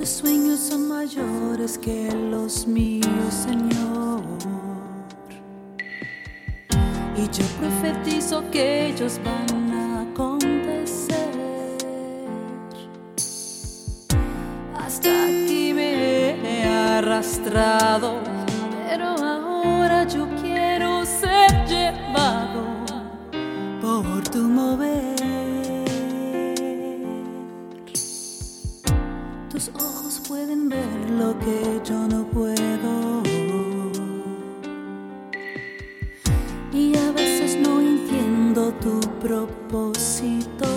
Tus sueños son mayores que los míos, Señor. Y yo profetizo que ellos van a acontecer. Hasta aquí me he arrastrado, pero ahora yo quiero ser llevado por tu mover. Tus ojos pueden ver lo que yo no puedo, y a veces no entiendo tu propósito,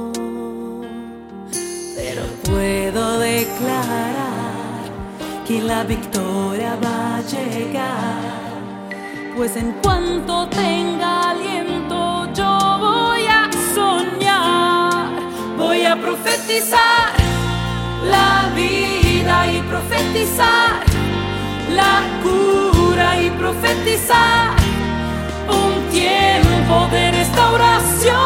pero puedo declarar que la victoria va a llegar, pues en cuanto tenga aliento yo voy a soñar, voy a profetizar la vida y profetizar la cura y profetizar un tiempo de restauración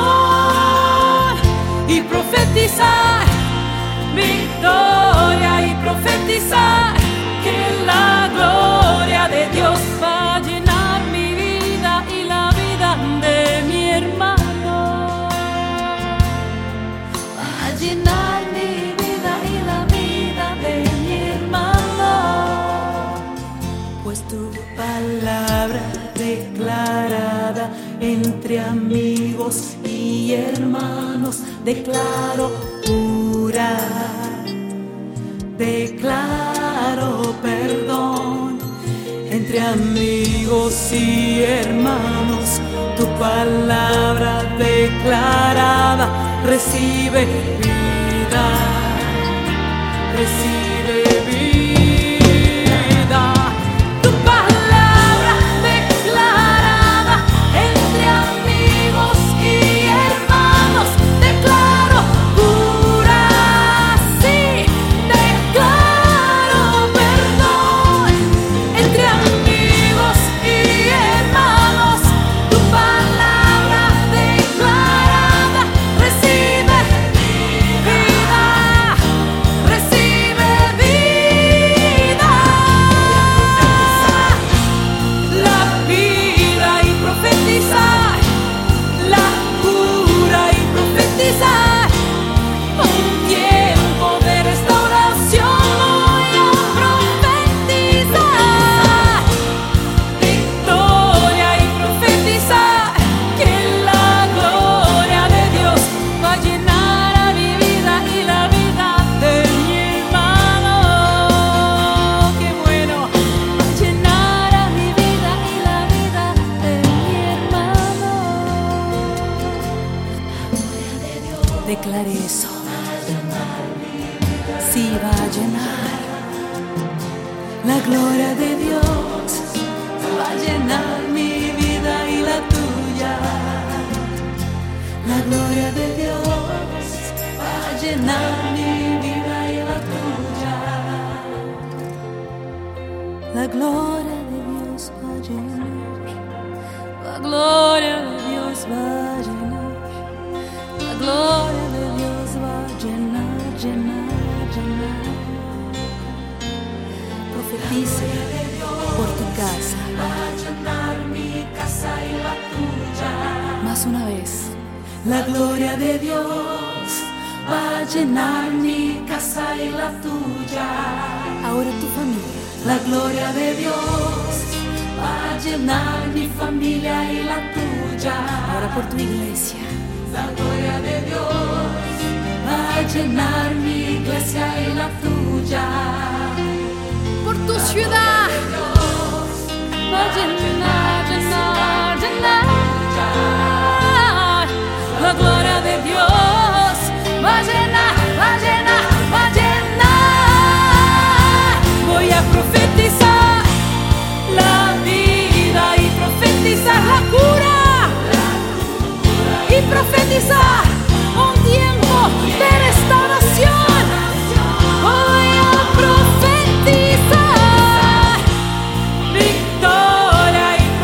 y profetizar victoria y profetizar que la gloria de Dios va a llenar mi vida y la vida de mi hermano, va a llenar mi vida y la vida de mi hermano, pues tu palabra declarada entre amigos y hermanos, declaro pura, declaro perdón. Entre amigos y hermanos, tu palabra declarada recibe vida, recibe vida. Declaré eso, sí va a llenar, la gloria de Dios va a llenar mi vida y la tuya, la gloria de Dios va a llenar mi vida y la tuya, la gloria de Dios va a llenar, la gloria de Dios va a llenar. La gloria de Dios va a llenar, llenar, llenar. Profetice por tu casa. Va a llenar mi casa y la tuya. Más una vez. La gloria de Dios va a llenar mi casa y la tuya. Ahora tu familia. La gloria de Dios va a llenar mi familia y la tuya. Ahora por tu iglesia. La gloria de Dios va a llenar mi iglesia y la tuya. Por tu ciudad va a llenar, llenar, llenar. La gloria de Dios va a llenar, va a llenar, va a llenar. Voy a profetizar la vida y profetizar la cura. Y profetizar un tiempo de restauración. Voy a profetizar victoria y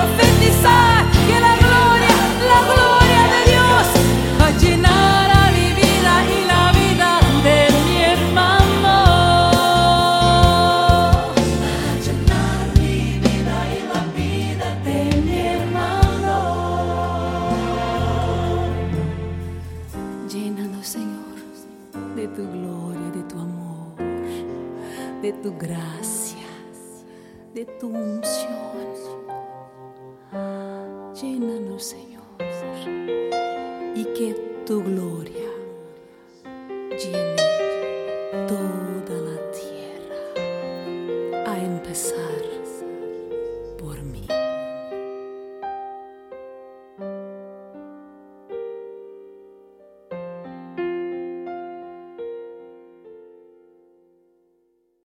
gloria, de tu amor, de tu gracia, de tu unción. Llénanos, Señor, y que tu gloria llene toda la tierra, a empezar